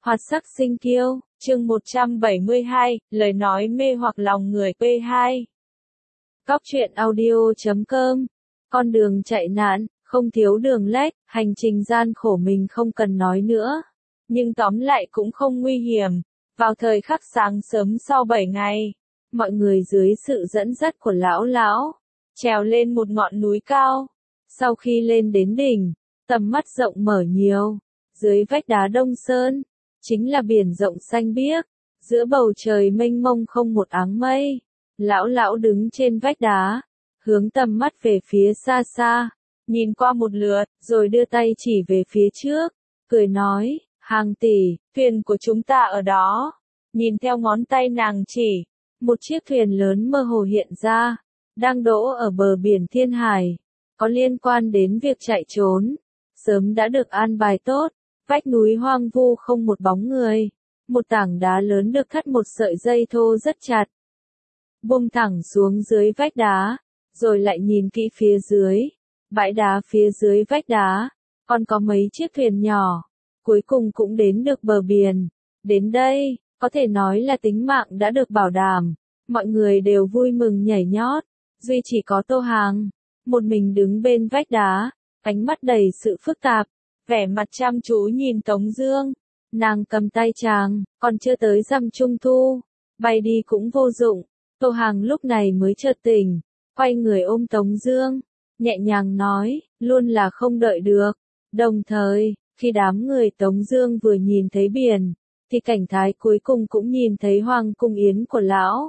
Hoạt sắc sinh kiêu, chương 172, lời nói mê hoặc lòng người P2. Cóc truyện audio.com. Con đường chạy nạn, không thiếu đường lách, hành trình gian khổ mình không cần nói nữa. Nhưng tóm lại cũng không nguy hiểm. Vào thời khắc sáng sớm sau 7 ngày, mọi người dưới sự dẫn dắt của lão, trèo lên một ngọn núi cao. Sau khi lên đến đỉnh, tầm mắt rộng mở nhiều. Dưới vách đá Đông Sơn, chính là biển rộng xanh biếc, giữa bầu trời mênh mông không một áng mây. Lão đứng trên vách đá, hướng tầm mắt về phía xa xa, nhìn qua một lượt, rồi đưa tay chỉ về phía trước, cười nói, hàng tỷ, thuyền của chúng ta ở đó. Nhìn theo ngón tay nàng chỉ, một chiếc thuyền lớn mơ hồ hiện ra, đang đỗ ở bờ biển Thiên Hải, có liên quan đến việc chạy trốn, sớm đã được an bài tốt. Vách núi hoang vu không một bóng người, một tảng đá lớn được thắt một sợi dây thô rất chặt. Buông thẳng xuống dưới vách đá, rồi lại nhìn kỹ phía dưới, bãi đá phía dưới vách đá, còn có mấy chiếc thuyền nhỏ, cuối cùng cũng đến được bờ biển. Đến đây, có thể nói là tính mạng đã được bảo đảm, mọi người đều vui mừng nhảy nhót, duy chỉ có Tô Hàng, một mình đứng bên vách đá, ánh mắt đầy sự phức tạp. Vẻ mặt chăm chú nhìn Tống Dương, nàng cầm tay chàng, còn chưa tới rằm Trung Thu, bay đi cũng vô dụng. Tô Hàng lúc này mới chợt tỉnh, quay người ôm Tống Dương, nhẹ nhàng nói, luôn là không đợi được. Đồng thời, khi đám người Tống Dương vừa nhìn thấy biển, thì cảnh thái cuối cùng cũng nhìn thấy Hoàng cung yến của lão.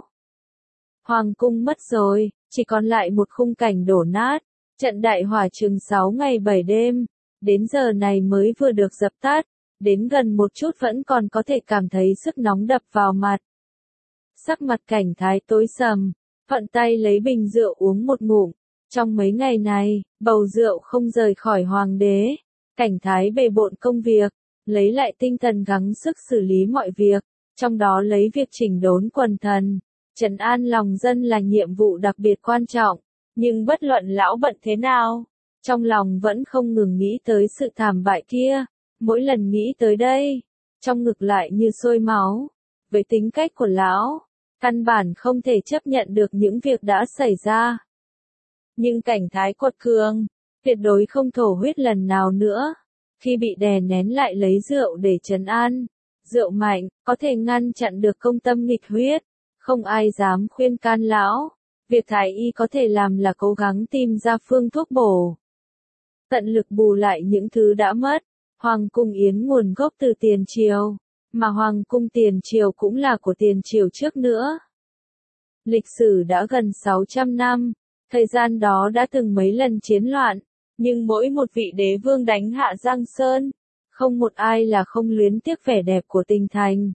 Hoàng cung mất rồi, chỉ còn lại một khung cảnh đổ nát, trận đại hỏa chừng 6 ngày 7 đêm. Đến giờ này mới vừa được dập tắt, đến gần một chút vẫn còn có thể cảm thấy sức nóng đập vào mặt. Sắc mặt cảnh thái tối sầm, thuận tay lấy bình rượu uống một ngụm. Trong mấy ngày này, bầu rượu không rời khỏi hoàng đế. Cảnh thái bề bộn công việc, lấy lại tinh thần gắng sức xử lý mọi việc, trong đó lấy việc chỉnh đốn quần thần, trấn an lòng dân là nhiệm vụ đặc biệt quan trọng. Nhưng bất luận lão bận thế nào, trong lòng vẫn không ngừng nghĩ tới sự thảm bại kia, mỗi lần nghĩ tới đây, trong ngực lại như sôi máu. Với tính cách của lão, căn bản không thể chấp nhận được những việc đã xảy ra. Nhưng cảnh thái quật cường, tuyệt đối không thổ huyết lần nào nữa. Khi bị đè nén lại lấy rượu để trấn an, rượu mạnh, có thể ngăn chặn được công tâm nghịch huyết, không ai dám khuyên can lão. Việc thái y có thể làm là cố gắng tìm ra phương thuốc bổ, tận lực bù lại những thứ đã mất. Hoàng cung yến nguồn gốc từ tiền triều, mà hoàng cung tiền triều cũng là của tiền triều trước nữa. Lịch sử đã gần 600 năm, thời gian đó đã từng mấy lần chiến loạn, nhưng mỗi một vị đế vương đánh hạ Giang Sơn, không một ai là không luyến tiếc vẻ đẹp của Kinh Thành.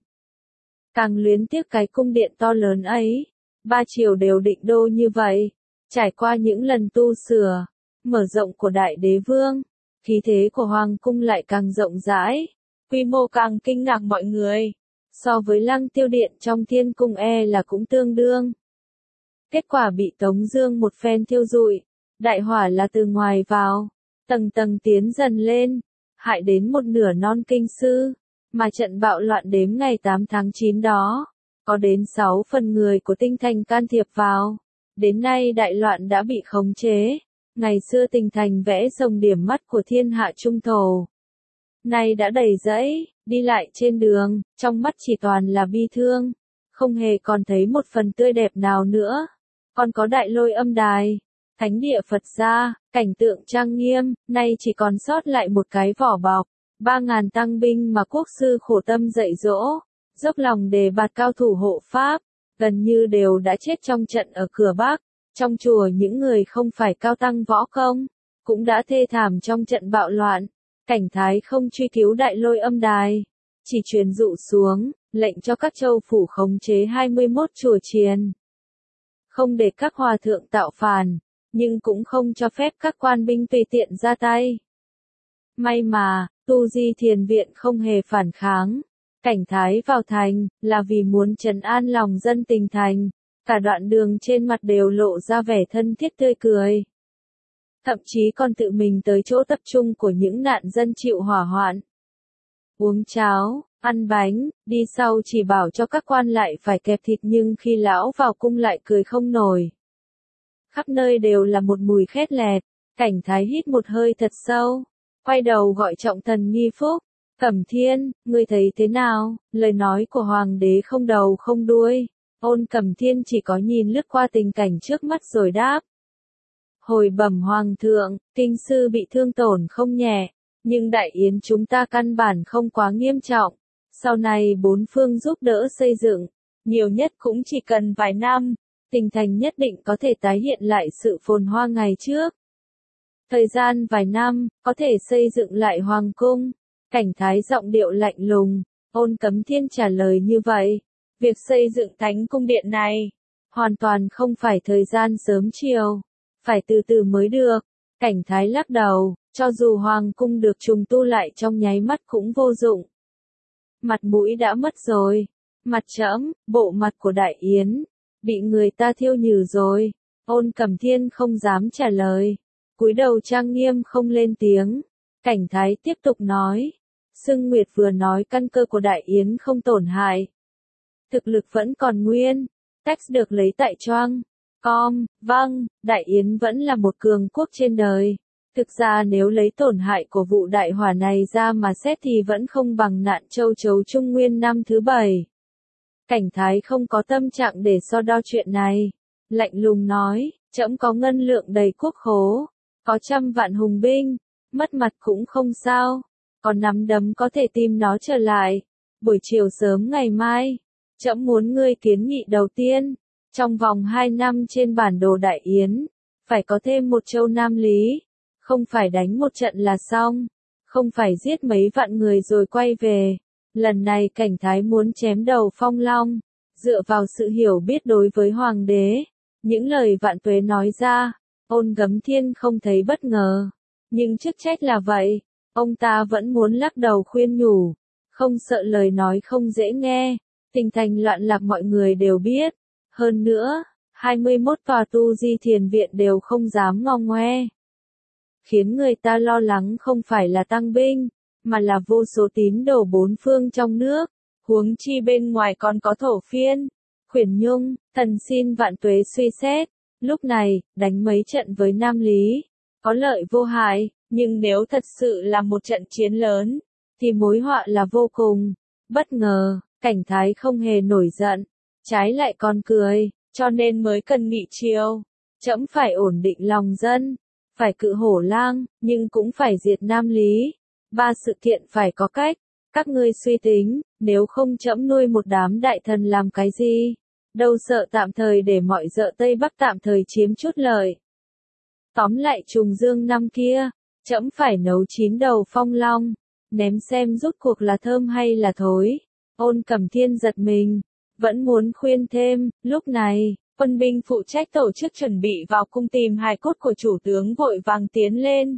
Càng luyến tiếc cái cung điện to lớn ấy, 3 triều đều định đô như vậy, trải qua những lần tu sửa, mở rộng của đại đế vương, khí thế của hoàng cung lại càng rộng rãi, quy mô càng kinh ngạc mọi người, so với Lăng Tiêu Điện trong Thiên Cung là cũng tương đương. Kết quả bị Tống Dương một phen thiêu rụi, đại hỏa là từ ngoài vào, tầng tầng tiến dần lên, hại đến một nửa non kinh sư, mà trận bạo loạn đếm ngày 8 tháng 9 đó, có đến 6 phần người của Tinh Thành can thiệp vào, đến nay đại loạn đã bị khống chế. Ngày xưa Tinh Thành vẽ rồng điểm mắt của thiên hạ trung thổ, nay đã đầy rẫy, đi lại trên đường, trong mắt chỉ toàn là bi thương, không hề còn thấy một phần tươi đẹp nào nữa. Còn có Đại Lôi Âm Đài, thánh địa Phật gia, cảnh tượng trang nghiêm, nay chỉ còn sót lại một cái vỏ bọc. 3.000 tăng binh mà quốc sư khổ tâm dạy dỗ, dốc lòng đề bạt cao thủ hộ pháp, gần như đều đã chết trong trận ở cửa Bắc. Trong chùa những người không phải cao tăng võ công, cũng đã thê thảm trong trận bạo loạn. Cảnh thái không truy cứu Đại Lôi Âm Đài, chỉ truyền dụ xuống, lệnh cho các châu phủ khống chế 21 chùa chiền. Không để các hòa thượng tạo phản, nhưng cũng không cho phép các quan binh tùy tiện ra tay. May mà, Tu Di Thiền Viện không hề phản kháng. Cảnh thái vào thành, là vì muốn trấn an lòng dân Kinh Thành. Cả đoạn đường trên mặt đều lộ ra vẻ thân thiết tươi cười. Thậm chí còn tự mình tới chỗ tập trung của những nạn dân chịu hỏa hoạn. Uống cháo, ăn bánh, đi sau chỉ bảo cho các quan lại phải kẹp thịt nhưng khi lão vào cung lại cười không nổi. Khắp nơi đều là một mùi khét lẹt, Cảnh Thái hít một hơi thật sâu, quay đầu gọi Trọng Thần Nghi Phúc, Cẩm Thiên, ngươi thấy thế nào, lời nói của Hoàng đế không đầu không đuôi, Ôn Cẩm Thiên chỉ có nhìn lướt qua tình cảnh trước mắt rồi đáp. Hồi bẩm Hoàng thượng, kinh sư bị thương tổn không nhẹ, nhưng đại yến chúng ta căn bản không quá nghiêm trọng, sau này bốn phương giúp đỡ xây dựng, nhiều nhất cũng chỉ cần vài năm, Kinh thành nhất định có thể tái hiện lại sự phồn hoa ngày trước. Thời gian vài năm, có thể xây dựng lại hoàng cung. Cảnh Thái giọng điệu lạnh lùng, Ôn Cẩm Thiên trả lời như vậy. Việc xây dựng thánh cung điện này, hoàn toàn không phải thời gian sớm chiều, phải từ từ mới được. Cảnh Thái lắc đầu, cho dù hoàng cung được trùng tu lại trong nháy mắt cũng vô dụng. Mặt mũi đã mất rồi, mặt trẫm, bộ mặt của Đại Yến, bị người ta thiêu nhừ rồi. Ôn Cẩm Thiên không dám trả lời, cúi đầu trang nghiêm không lên tiếng. Cảnh Thái tiếp tục nói, Sưng Nguyệt vừa nói căn cơ của Đại Yến không tổn hại. Thực lực vẫn còn nguyên, tax được lấy tại Choang, Com, vâng, Đại Yến vẫn là một cường quốc trên đời. Thực ra nếu lấy tổn hại của vụ đại hỏa này ra mà xét thì vẫn không bằng nạn châu chấu Trung Nguyên năm thứ 7. Cảnh Thái không có tâm trạng để so đo chuyện này. Lạnh lùng nói, trẫm có ngân lượng đầy quốc khố, có 100 vạn hùng binh, mất mặt cũng không sao, còn nắm đấm có thể tìm nó trở lại. Buổi chiều sớm ngày mai, trẫm muốn ngươi kiến nghị đầu tiên, trong vòng 2 năm trên bản đồ Đại Yến, phải có thêm một châu Nam Lý, không phải đánh một trận là xong, không phải giết mấy vạn người rồi quay về. Lần này Cảnh Thái muốn chém đầu Phong Long, dựa vào sự hiểu biết đối với Hoàng đế, những lời Vạn Tuế nói ra, Ôn Cẩm Thiên không thấy bất ngờ, nhưng chức trách là vậy, ông ta vẫn muốn lắc đầu khuyên nhủ, không sợ lời nói không dễ nghe, tình thành loạn lạc mọi người đều biết, hơn nữa, 21 tòa tu di thiền viện đều không dám ngong ngoe. Khiến người ta lo lắng không phải là tăng binh, mà là vô số tín đồ bốn phương trong nước, huống chi bên ngoài còn có Thổ Phiên, Khuyển Nhung, thần xin Vạn Tuế suy xét, lúc này, đánh mấy trận với Nam Lý, có lợi vô hại, nhưng nếu thật sự là một trận chiến lớn, thì mối họa là vô cùng. Bất ngờ, Cảnh Thái không hề nổi giận, trái lại còn cười, cho nên mới cần nghị chiều, trẫm phải ổn định lòng dân, phải cự Hổ Lang, nhưng cũng phải diệt Nam Lý. 3 sự kiện phải có cách, các ngươi suy tính, nếu không trẫm nuôi một đám đại thần làm cái gì, đâu sợ tạm thời để mọi dợ Tây Bắc tạm thời chiếm chút lợi. Tóm lại trùng dương năm kia, trẫm phải nấu 9 đầu Phong Long, ném xem rút cuộc là thơm hay là thối. Ôn Cẩm Thiên giật mình, vẫn muốn khuyên thêm, lúc này, quân binh phụ trách tổ chức chuẩn bị vào cung tìm hài cốt của chủ tướng vội vàng tiến lên.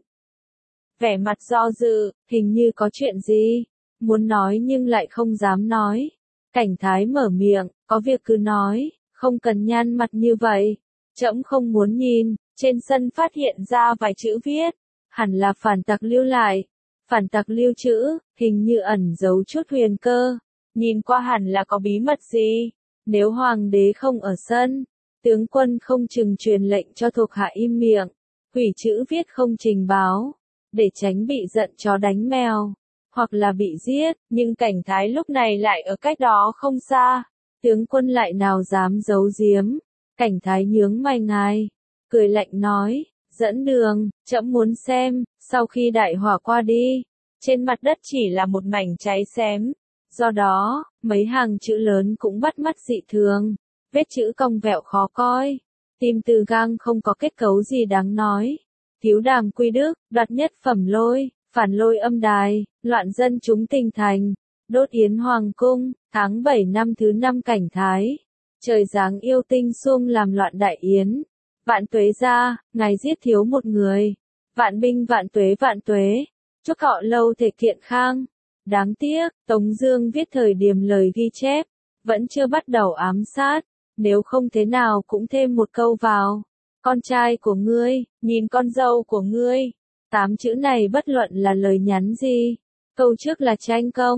Vẻ mặt do dự, hình như có chuyện gì, muốn nói nhưng lại không dám nói. Cảnh Thái mở miệng, có việc cứ nói, không cần nhăn mặt như vậy. Trẫm không muốn nhìn, trên sân phát hiện ra vài chữ viết, hẳn là phản tặc lưu lại. Phản tặc lưu chữ, hình như ẩn giấu chút huyền cơ, nhìn qua hẳn là có bí mật gì. Nếu hoàng đế không ở sân, tướng quân không chừng truyền lệnh cho thuộc hạ im miệng, hủy chữ viết không trình báo, để tránh bị giận chó đánh mèo, hoặc là bị giết, nhưng Cảnh Thái lúc này lại ở cách đó không xa, tướng quân lại nào dám giấu giếm. Cảnh Thái nhướng mày ngài, cười lạnh nói, dẫn đường, trẫm muốn xem, sau khi đại hỏa qua đi, trên mặt đất chỉ là một mảnh cháy xém, do đó, mấy hàng chữ lớn cũng bắt mắt dị thường, vết chữ cong vẹo khó coi, tim từ gang không có kết cấu gì đáng nói. Thiếu đàm quy đức, đoạt nhất phẩm lôi, phản lôi âm đài, loạn dân chúng tình thành, đốt yến hoàng cung, tháng 7 năm thứ 5 Cảnh Thái. Trời giáng yêu tinh xuông làm loạn Đại Yến. Vạn Tuế ra, ngài giết thiếu một người. Vạn binh vạn tuế, chúc họ lâu thể kiện khang. Đáng tiếc, Tống Dương viết thời điểm lời ghi chép, vẫn chưa bắt đầu ám sát, nếu không thế nào cũng thêm một câu vào. Con trai của ngươi, nhìn con dâu của ngươi. 8 chữ này bất luận là lời nhắn gì. Câu trước là tranh công,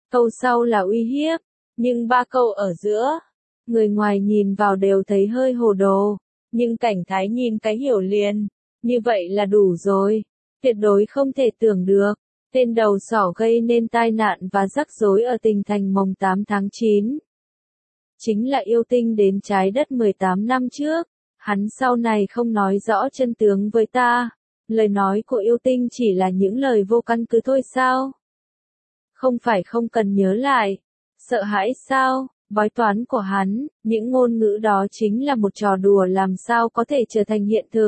câu sau là uy hiếp, nhưng ba câu ở giữa, người ngoài nhìn vào đều thấy hơi hồ đồ, nhưng Cảnh Thái nhìn cái hiểu liền, như vậy là đủ rồi, tuyệt đối không thể tưởng được, tên đầu sỏ gây nên tai nạn và rắc rối ở tỉnh thành mồng 8 tháng 9. Chính là yêu tinh đến trái đất 18 năm trước, hắn sau này không nói rõ chân tướng với ta, lời nói của yêu tinh chỉ là những lời vô căn cứ thôi sao? Không phải không cần nhớ lại, sợ hãi sao, bói toán của hắn, những ngôn ngữ đó chính là một trò đùa làm sao có thể trở thành hiện thực.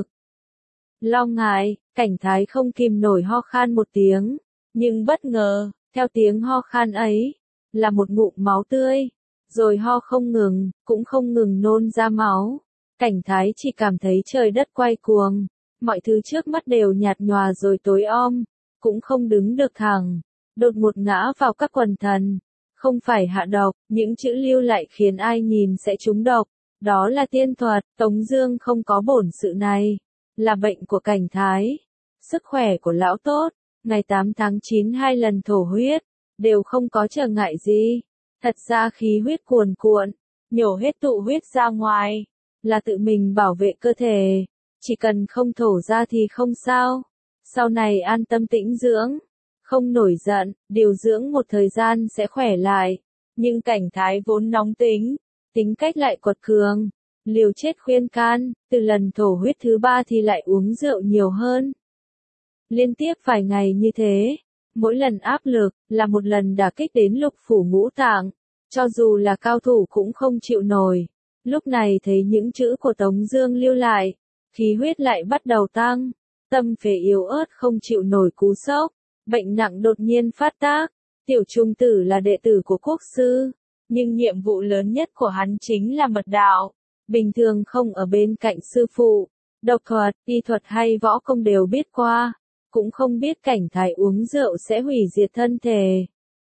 Lo ngại, Cảnh Thái không kìm nổi ho khan một tiếng, nhưng bất ngờ, theo tiếng ho khan ấy, là một ngụm máu tươi, rồi ho không ngừng, cũng không ngừng nôn ra máu. Cảnh Thái chỉ cảm thấy trời đất quay cuồng, mọi thứ trước mắt đều nhạt nhòa rồi tối om, cũng không đứng được thẳng, đột ngột ngã vào các quần thần. Không phải hạ độc, những chữ lưu lại khiến ai nhìn sẽ trúng độc, đó là tiên thuật, Tống Dương không có bổn sự này, là bệnh của Cảnh Thái. Sức khỏe của lão tốt, ngày 8 tháng 9 2 lần thổ huyết, đều không có trở ngại gì. Thật ra khí huyết cuồn cuộn, nhổ hết tụ huyết ra ngoài, là tự mình bảo vệ cơ thể, chỉ cần không thổ ra thì không sao. Sau này an tâm tĩnh dưỡng, không nổi giận, điều dưỡng một thời gian sẽ khỏe lại. Nhưng Cảnh Thái vốn nóng tính, tính cách lại quật cường, liều chết khuyên can, từ lần thổ huyết thứ 3 thì lại uống rượu nhiều hơn. Liên tiếp vài ngày như thế, mỗi lần áp lực, là một lần đả kích đến lục phủ ngũ tạng, cho dù là cao thủ cũng không chịu nổi. Lúc này thấy những chữ của Tống Dương lưu lại, khí huyết lại bắt đầu tăng, tâm phế yếu ớt không chịu nổi cú sốc, bệnh nặng đột nhiên phát tác. Tiểu Trung Tử là đệ tử của quốc sư, nhưng nhiệm vụ lớn nhất của hắn chính là mật đạo, bình thường không ở bên cạnh sư phụ, độc thuật, y thuật hay võ công đều biết qua, cũng không biết Cảnh Thái uống rượu sẽ hủy diệt thân thể.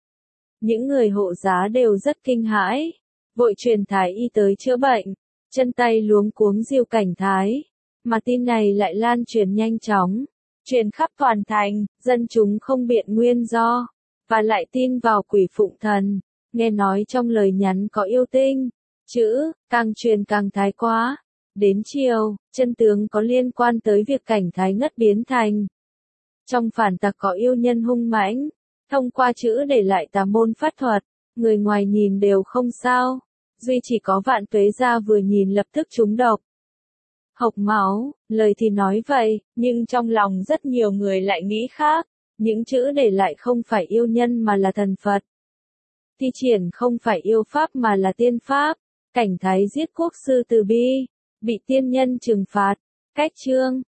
Những người hộ giá đều rất kinh hãi, vội truyền thái y tới chữa bệnh, chân tay luống cuống dìu Cảnh Thái, mà tin này lại lan truyền nhanh chóng, truyền khắp toàn thành, dân chúng không biện nguyên do, và lại tin vào quỷ phụng thần, nghe nói trong lời nhắn có yêu tinh, chữ, càng truyền càng thái quá. Đến chiều, chân tướng có liên quan tới việc Cảnh Thái ngất biến thành. Trong phản tặc có yêu nhân hung mãnh, thông qua chữ để lại tà môn pháp thuật, người ngoài nhìn đều không sao, duy chỉ có Vạn Tuế Gia vừa nhìn lập tức trúng độc. Hộc máu, lời thì nói vậy, nhưng trong lòng rất nhiều người lại nghĩ khác, những chữ để lại không phải yêu nhân mà là thần Phật. Thi triển không phải yêu pháp mà là tiên pháp, Cảnh Thái giết quốc sư Từ Bi, bị tiên nhân trừng phạt, cách chương.